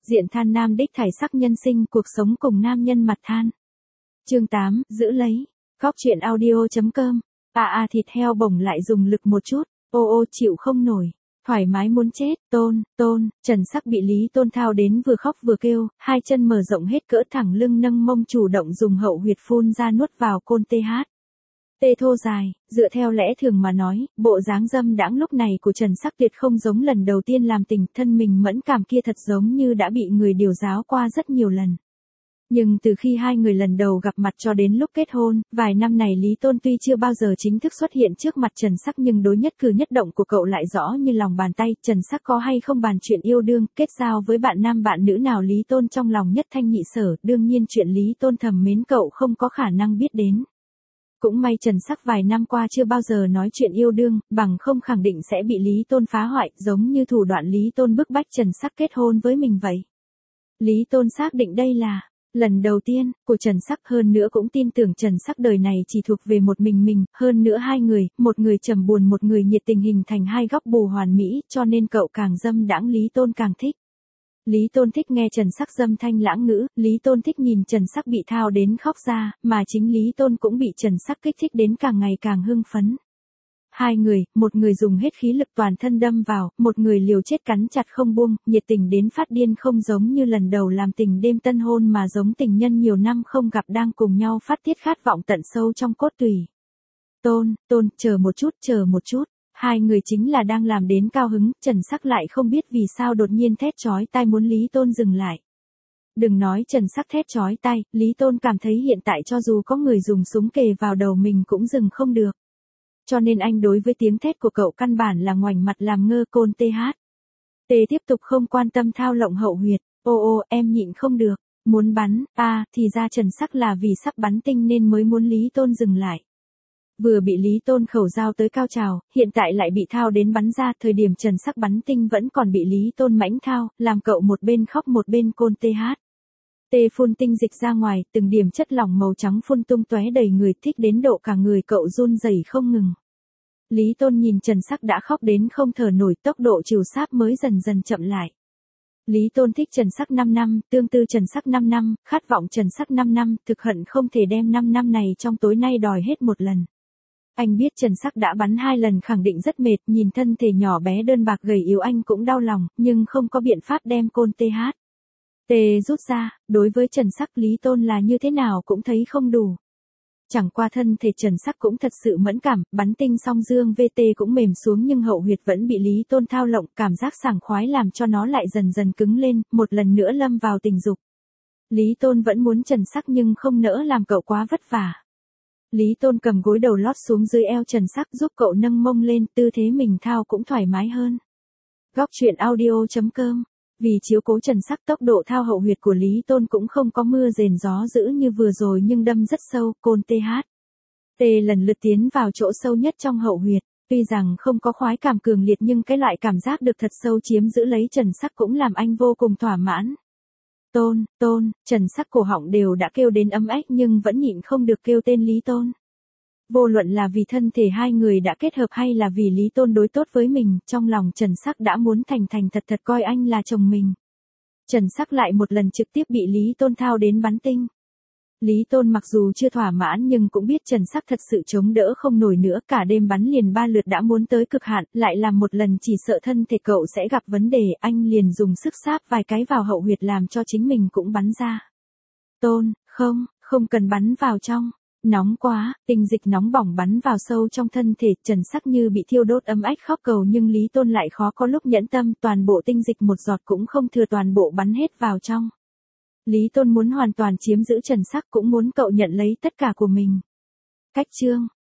diện than nam đích thải sắc nhân sinh, cuộc sống cùng nam nhân mặt than. Chương 8, giữ lấy. Góc truyện audio.com. Thịt heo bổng lại dùng lực một chút, ô chịu không nổi. Thoải mái muốn chết, Tôn, Trần Sắc bị Lý Tôn thao đến vừa khóc vừa kêu, hai chân mở rộng hết cỡ thẳng lưng nâng mông chủ động dùng hậu huyệt phun ra nuốt vào côn TH. Tê thô dài, dựa theo lẽ thường mà nói, bộ dáng dâm đãng lúc này của Trần Sắc tuyệt không giống lần đầu tiên làm tình, thân mình mẫn cảm kia thật giống như đã bị người điều giáo qua rất nhiều lần. Nhưng từ khi hai người lần đầu gặp mặt cho đến lúc kết hôn, vài năm này Lý Tôn tuy chưa bao giờ chính thức xuất hiện trước mặt Trần Sắc nhưng đối nhất cử nhất động của cậu lại rõ như lòng bàn tay. Trần Sắc có hay không bàn chuyện yêu đương, kết giao với bạn nam bạn nữ nào Lý Tôn trong lòng nhất thanh nhị sở, đương nhiên chuyện Lý Tôn thầm mến cậu không có khả năng biết đến. Cũng may Trần Sắc vài năm qua chưa bao giờ nói chuyện yêu đương, bằng không khẳng định sẽ bị Lý Tôn phá hoại, giống như thủ đoạn Lý Tôn bức bách Trần Sắc kết hôn với mình vậy. Lý Tôn xác định đây là lần đầu tiên của Trần Sắc, hơn nữa cũng tin tưởng Trần Sắc đời này chỉ thuộc về một mình, hơn nữa hai người, một người trầm buồn một người nhiệt tình hình thành hai góc bù hoàn mỹ, cho nên cậu càng dâm đãng Lý Tôn càng thích. Lý Tôn thích nghe Trần Sắc dâm thanh lãng ngữ, Lý Tôn thích nhìn Trần Sắc bị thao đến khóc ra, mà chính Lý Tôn cũng bị Trần Sắc kích thích đến càng ngày càng hưng phấn. Hai người, một người dùng hết khí lực toàn thân đâm vào, một người liều chết cắn chặt không buông, nhiệt tình đến phát điên, không giống như lần đầu làm tình đêm tân hôn mà giống tình nhân nhiều năm không gặp đang cùng nhau phát tiết khát vọng tận sâu trong cốt tủy. Tôn, chờ một chút. Hai người chính là đang làm đến cao hứng, Trần Sắc lại không biết vì sao đột nhiên thét chói tai muốn Lý Tôn dừng lại. Đừng nói Trần Sắc thét chói tai, Lý Tôn cảm thấy hiện tại cho dù có người dùng súng kề vào đầu mình cũng dừng không được. Cho nên anh đối với tiếng thét của cậu căn bản là ngoảnh mặt làm ngơ. Côn TH. Tiếp tục không quan tâm thao lộng hậu huyệt, em nhịn không được, muốn bắn, thì ra Trần Sắc là vì sắp bắn tinh nên mới muốn Lý Tôn dừng lại. Vừa bị Lý Tôn khẩu giao tới cao trào, hiện tại lại bị thao đến bắn ra, thời điểm Trần Sắc bắn tinh vẫn còn bị Lý Tôn mãnh thao, làm cậu một bên khóc một bên côn TH. Phun tinh dịch ra ngoài, từng điểm chất lỏng màu trắng phun tung tóe đầy người, thích đến độ cả người cậu run rẩy không ngừng. Lý Tôn nhìn Trần Sắc đã khóc đến không thở nổi, tốc độ trừ sáp mới dần dần chậm lại. Lý Tôn thích Trần Sắc 5 năm, tương tư Trần Sắc 5 năm, khát vọng Trần Sắc 5 năm, thực hận không thể đem 5 năm này trong tối nay đòi hết một lần. Anh biết Trần Sắc đã bắn 2 lần khẳng định rất mệt, nhìn thân thể nhỏ bé đơn bạc gầy yếu anh cũng đau lòng, nhưng không có biện pháp đem côn TH. Rút ra, đối với Trần Sắc Lý Tôn là như thế nào cũng thấy không đủ. Chẳng qua thân thể Trần Sắc cũng thật sự mẫn cảm, bắn tinh xong dương VT cũng mềm xuống nhưng hậu huyệt vẫn bị Lý Tôn thao lộng, cảm giác sảng khoái làm cho nó lại dần dần cứng lên, một lần nữa lâm vào tình dục. Lý Tôn vẫn muốn Trần Sắc nhưng không nỡ làm cậu quá vất vả. Lý Tôn cầm gối đầu lót xuống dưới eo Trần Sắc giúp cậu nâng mông lên, tư thế mình thao cũng thoải mái hơn. Góc truyện audio.com. Vì chiếu cố Trần Sắc, tốc độ thao hậu huyệt của Lý Tôn cũng không có mưa rền gió dữ như vừa rồi nhưng đâm rất sâu, côn TH. Lần lượt tiến vào chỗ sâu nhất trong hậu huyệt, tuy rằng không có khoái cảm cường liệt nhưng cái loại cảm giác được thật sâu chiếm giữ lấy Trần Sắc cũng làm anh vô cùng thỏa mãn. Tôn, Trần Sắc cổ họng đều đã kêu đến ấm ách nhưng vẫn nhịn không được kêu tên Lý Tôn. Vô luận là vì thân thể hai người đã kết hợp hay là vì Lý Tôn đối tốt với mình, trong lòng Trần Sắc đã muốn thành thật coi anh là chồng mình. Trần Sắc lại một lần trực tiếp bị Lý Tôn thao đến bắn tinh. Lý Tôn mặc dù chưa thỏa mãn nhưng cũng biết Trần Sắc thật sự chống đỡ không nổi nữa, cả đêm bắn liền 3 lượt đã muốn tới cực hạn, lại làm một lần chỉ sợ thân thể cậu sẽ gặp vấn đề, anh liền dùng sức sáp vài cái vào hậu huyệt làm cho chính mình cũng bắn ra. Tôn, không cần bắn vào trong. Nóng quá, tinh dịch nóng bỏng bắn vào sâu trong thân thể, Trần Sắc như bị thiêu đốt ấm ách khóc cầu nhưng Lý Tôn lại khó có lúc nhẫn tâm, toàn bộ tinh dịch một giọt cũng không thừa toàn bộ bắn hết vào trong. Lý Tôn muốn hoàn toàn chiếm giữ Trần Sắc, cũng muốn cậu nhận lấy tất cả của mình. Cách chương,